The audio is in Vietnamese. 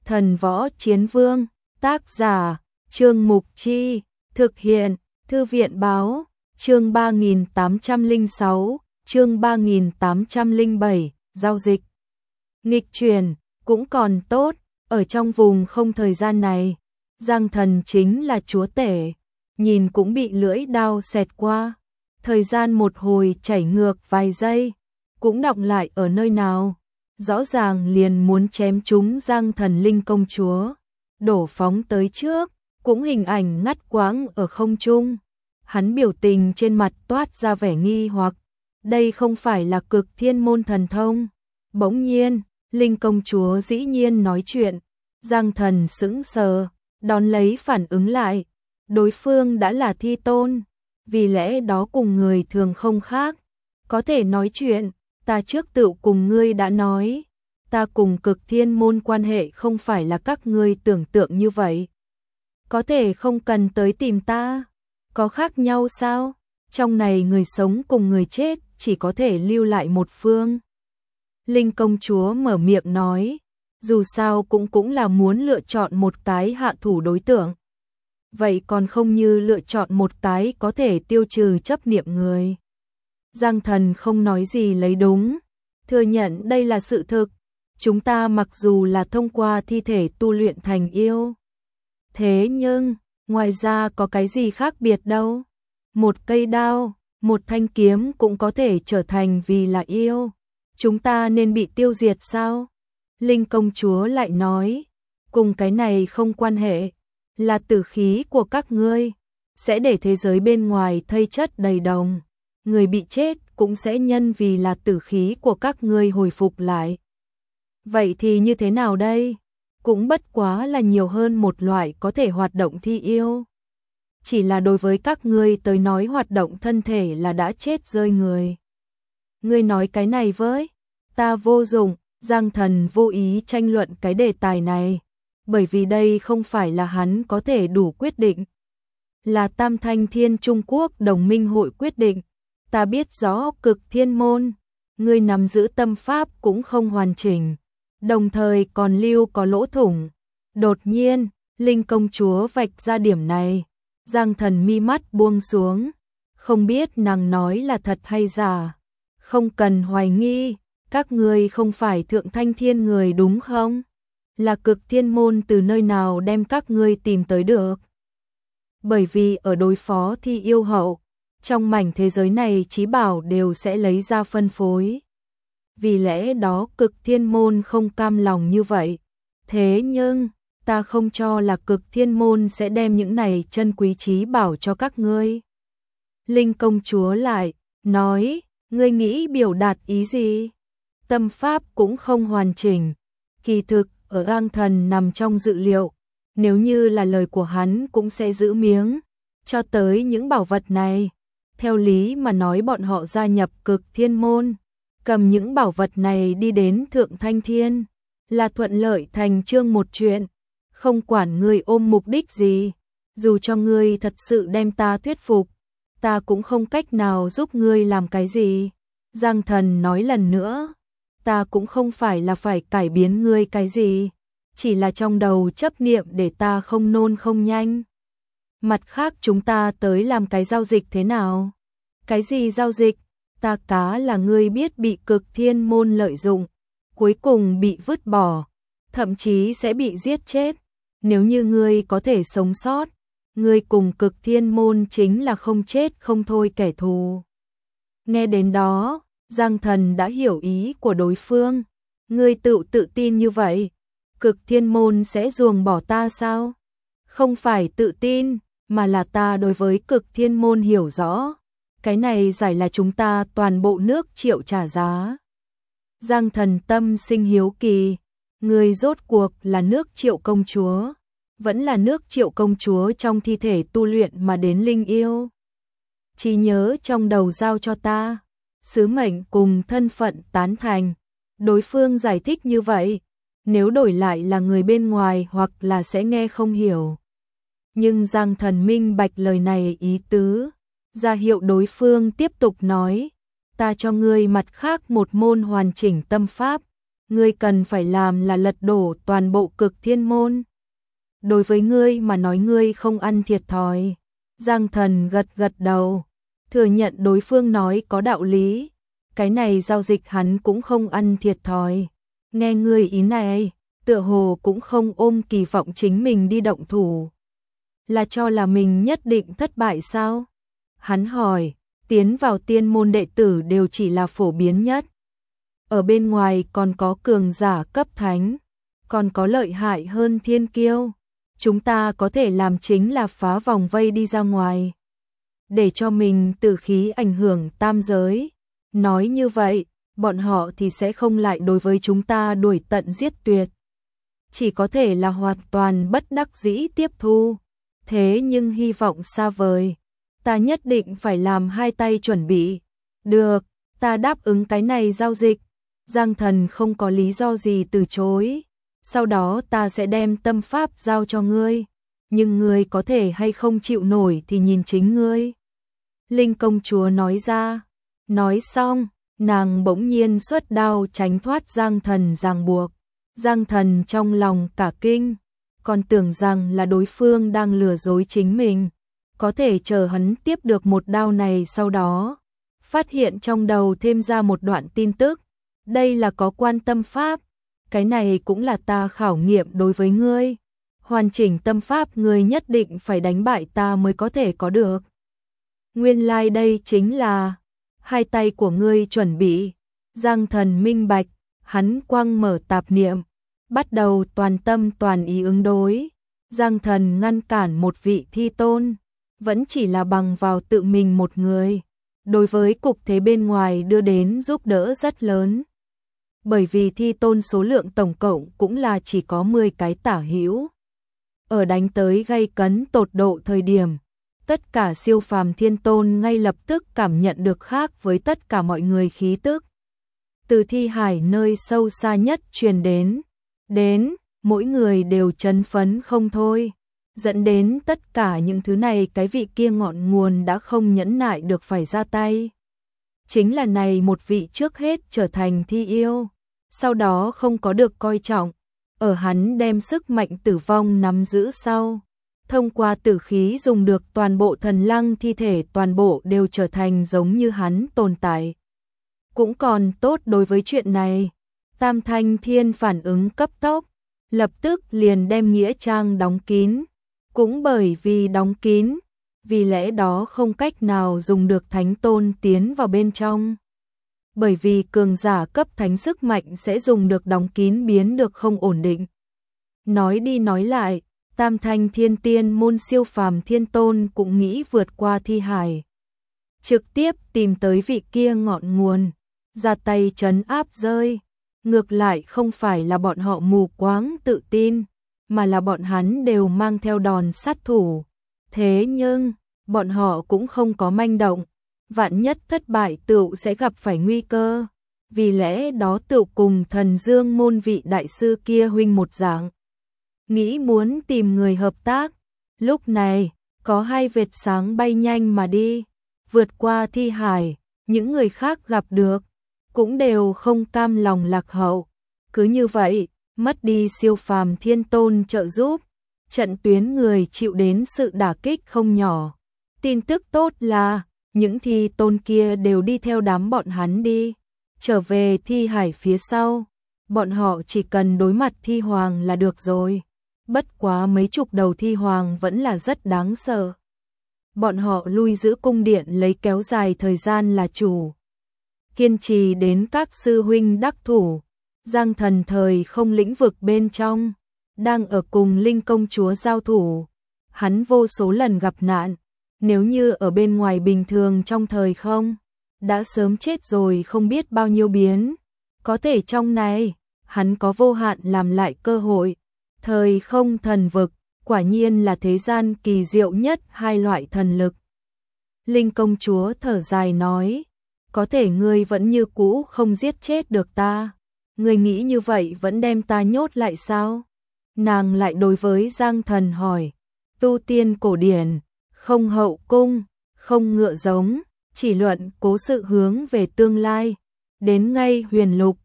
Thần Võ Chiến Vương, tác giả, Trương Mục Chi, thực hiện, Thư viện Báo, chương 3806, chương 3807, giao dịch. Nghịch chuyển, cũng còn tốt, ở trong vùng không thời gian này, Giang Thần chính là chúa tể, nhìn cũng bị lưỡi đao xẹt qua, thời gian một hồi chảy ngược vài giây, cũng đọng lại ở nơi nào, rõ ràng liền muốn chém trúng Giang Thần Linh công chúa, đổ phóng tới trước, cũng hình ảnh ngắt quãng ở không trung. Hắn biểu tình trên mặt toát ra vẻ nghi hoặc, đây không phải là Cực Thiên môn thần thông. Bỗng nhiên, Linh công chúa dĩ nhiên nói chuyện, Giang Thần sững sờ, đón lấy phản ứng lại, đối phương đã là Thi Tôn, vì lẽ đó cùng người thường không khác, có thể nói chuyện, ta trước tựu cùng ngươi đã nói, ta cùng Cực Thiên môn quan hệ không phải là các ngươi tưởng tượng như vậy. Có thể không cần tới tìm ta, có khác nhau sao? Trong này người sống cùng người chết chỉ có thể lưu lại một phương. Linh công chúa mở miệng nói, dù sao cũng là muốn lựa chọn một cái hạ thủ đối tượng. Vậy còn không như lựa chọn một cái có thể tiêu trừ chấp niệm người. Giang Thần không nói gì lấy đúng, thừa nhận đây là sự thực. Chúng ta mặc dù là thông qua thi thể tu luyện thành yêu. Thế nhưng, ngoài ra có cái gì khác biệt đâu. Một cây đao, một thanh kiếm cũng có thể trở thành vì là yêu. Chúng ta nên bị tiêu diệt sao? Linh công chúa lại nói, cùng cái này không quan hệ, là tử khí của các ngươi, sẽ để thế giới bên ngoài thây chất đầy đồng. Người bị chết cũng sẽ nhân vì là tử khí của các ngươi hồi phục lại. Vậy thì như thế nào đây? Cũng bất quá là nhiều hơn một loại có thể hoạt động thi yêu. Chỉ là đối với các ngươi tới nói hoạt động thân thể là đã chết rơi người. Ngươi nói cái này với ta vô dụng, Giang Thần vô ý tranh luận cái đề tài này, bởi vì đây không phải là hắn có thể đủ quyết định. Là Tam Thanh Thiên Trung Quốc đồng minh hội quyết định, ta biết rõ Cực Thiên môn, ngươi nắm giữ tâm pháp cũng không hoàn chỉnh, đồng thời còn lưu có lỗ thủng. Đột nhiên, Linh công chúa vạch ra điểm này, Giang Thần mi mắt buông xuống, không biết nàng nói là thật hay giả. Không cần hoài nghi, các ngươi không phải Thượng Thanh Thiên người đúng không? Là Cực Thiên môn từ nơi nào đem các ngươi tìm tới được? Bởi vì ở đối phó thi yêu hậu, trong mảnh thế giới này chí bảo đều sẽ lấy ra phân phối. Vì lẽ đó Cực Thiên môn không cam lòng như vậy. Thế nhưng, ta không cho là Cực Thiên môn sẽ đem những này chân quý chí bảo cho các ngươi. Linh công chúa lại, nói, ngươi nghĩ biểu đạt ý gì? Tâm pháp cũng không hoàn chỉnh. Kỳ thực, ở Giang Thần nằm trong dự liệu, nếu như là lời của hắn cũng sẽ giữ miếng, cho tới những bảo vật này. Theo lý mà nói bọn họ gia nhập Cực Thiên môn, cầm những bảo vật này đi đến Thượng Thanh Thiên, là thuận lợi thành chương một chuyện, không quản ngươi ôm mục đích gì, dù cho ngươi thật sự đem ta thuyết phục, ta cũng không cách nào giúp ngươi làm cái gì. Giang Thần nói lần nữa, ta cũng không phải là phải cải biến ngươi cái gì, chỉ là trong đầu chấp niệm để ta không nôn không nhanh. Mặt khác chúng ta tới làm cái giao dịch thế nào? Cái gì giao dịch? Ta cá là ngươi biết bị Cực Thiên môn lợi dụng, cuối cùng bị vứt bỏ, thậm chí sẽ bị giết chết. Nếu như ngươi có thể sống sót, ngươi cùng Cực Thiên môn chính là không chết không thôi kẻ thù. Nghe đến đó, Giang Thần đã hiểu ý của đối phương. Ngươi tự tin như vậy, Cực Thiên môn sẽ ruồng bỏ ta sao? Không phải tự tin, mà là ta đối với Cực Thiên môn hiểu rõ. Cái này giải là chúng ta toàn bộ nước Triệu trả giá. Giang Thần tâm sinh hiếu kỳ, người rốt cuộc là nước Triệu công chúa, vẫn là nước Triệu công chúa trong thi thể tu luyện mà đến linh yêu. Trí nhớ trong đầu giao cho ta, sứ mệnh cùng thân phận tán thành. Đối phương giải thích như vậy, nếu đổi lại là người bên ngoài hoặc là sẽ nghe không hiểu. Nhưng Giang Thần minh bạch lời này ý tứ, ra hiệu đối phương tiếp tục nói, ta cho ngươi mặt khác một môn hoàn chỉnh tâm pháp, ngươi cần phải làm là lật đổ toàn bộ Cực Thiên môn. Đối với ngươi mà nói ngươi không ăn thiệt thòi. Giang Thần gật gật đầu, thừa nhận đối phương nói có đạo lý. Cái này giao dịch hắn cũng không ăn thiệt thòi. Nghe ngươi ý này, tựa hồ cũng không ôm kỳ vọng chính mình đi động thủ. Là cho là mình nhất định thất bại sao? Hắn hỏi, tiến vào tiên môn đệ tử đều chỉ là phổ biến nhất. Ở bên ngoài còn có cường giả cấp thánh, còn có lợi hại hơn thiên kiêu. Chúng ta có thể làm chính là phá vòng vây đi ra ngoài, để cho mình tử khí ảnh hưởng tam giới. Nói như vậy, bọn họ thì sẽ không lại đối với chúng ta đuổi tận giết tuyệt. Chỉ có thể là hoàn toàn bất đắc dĩ tiếp thu. Thế nhưng hy vọng xa vời. Ta nhất định phải làm hai tay chuẩn bị. Được, ta đáp ứng cái này giao dịch. Giang Thần không có lý do gì từ chối. Sau đó ta sẽ đem tâm pháp giao cho ngươi. Nhưng ngươi có thể hay không chịu nổi thì nhìn chính ngươi. Linh công chúa nói ra. Nói xong, nàng bỗng nhiên xuất đao tránh thoát Giang Thần ràng buộc. Giang Thần trong lòng cả kinh, còn tưởng rằng là đối phương đang lừa dối chính mình. Có thể chờ hắn tiếp được một đao này sau đó, phát hiện trong đầu thêm ra một đoạn tin tức. Đây là có quan tâm pháp, cái này cũng là ta khảo nghiệm đối với ngươi. Hoàn chỉnh tâm pháp ngươi nhất định phải đánh bại ta mới có thể có được. Nguyên lai đây chính là hai tay của ngươi chuẩn bị. Giang Thần minh bạch, hắn quăng mở tạp niệm, bắt đầu toàn tâm toàn ý ứng đối. Giang Thần ngăn cản một vị thi tôn, vẫn chỉ là bằng vào tự mình một người. Đối với cục thế bên ngoài đưa đến giúp đỡ rất lớn. Bởi vì thi tôn số lượng tổng cộng cũng là chỉ có 10 cái tả hữu. Ở đánh tới gay cấn tột độ thời điểm, tất cả siêu phàm thiên tôn ngay lập tức cảm nhận được khác với tất cả mọi người khí tức. Từ thi hải nơi sâu xa nhất truyền đến, mỗi người đều chấn phấn không thôi. Dẫn đến tất cả những thứ này cái vị kia ngọn nguồn đã không nhẫn nại được phải ra tay. Chính là này một vị trước hết trở thành thi yêu, sau đó không có được coi trọng. Ở hắn đem sức mạnh tử vong nắm giữ sau. Thông qua tử khí dùng được toàn bộ thần lăng thi thể toàn bộ đều trở thành giống như hắn tồn tại. Cũng còn tốt đối với chuyện này, Tam Thanh Thiên phản ứng cấp tốc, lập tức liền đem nghĩa trang đóng kín. Cũng bởi vì đóng kín, vì lẽ đó không cách nào dùng được thánh tôn tiến vào bên trong. Bởi vì cường giả cấp thánh sức mạnh sẽ dùng được đóng kín biến được không ổn định. Nói đi nói lại, Tam Thanh Thiên tiên môn siêu phàm thiên tôn cũng nghĩ vượt qua thi hải. Trực tiếp tìm tới vị kia ngọn nguồn, ra tay trấn áp rơi. Ngược lại không phải là bọn họ mù quáng tự tin, mà là bọn hắn đều mang theo đòn sát thủ. Thế nhưng, bọn họ cũng không có manh động. Vạn nhất thất bại tựu sẽ gặp phải nguy cơ. Vì lẽ đó tựu cùng Thần Dương môn vị đại sư kia huynh một dạng. Nghĩ muốn tìm người hợp tác. Lúc này, có hai vệt sáng bay nhanh mà đi. Vượt qua thi hải, những người khác gặp được. Cũng đều không cam lòng lạc hậu. Cứ như vậy, mất đi siêu phàm thiên tôn trợ giúp. Trận tuyến người chịu đến sự đả kích không nhỏ. Tin tức tốt là, những thi tôn kia đều đi theo đám bọn hắn đi. Trở về thi hải phía sau, bọn họ chỉ cần đối mặt thi hoàng là được rồi. Bất quá mấy chục đầu thi hoàng vẫn là rất đáng sợ. Bọn họ lui giữ cung điện lấy kéo dài thời gian là chủ. Kiên trì đến các sư huynh đắc thủ. Giang Thần thời không lĩnh vực bên trong, đang ở cùng Linh công chúa giao thủ. Hắn vô số lần gặp nạn, nếu như ở bên ngoài bình thường trong thời không, đã sớm chết rồi không biết bao nhiêu biến. Có thể trong này, hắn có vô hạn làm lại cơ hội. Thời không thần vực, quả nhiên là thế gian kỳ diệu nhất hai loại thần lực. Linh công chúa thở dài nói, có thể ngươi vẫn như cũ không giết chết được ta. Ngươi nghĩ như vậy vẫn đem ta nhốt lại sao? Nàng lại đối với Giang Thần hỏi, tu tiên cổ điển, không hậu cung, không ngựa giống, chỉ luận cố sự hướng về tương lai. Đến ngay huyền lục,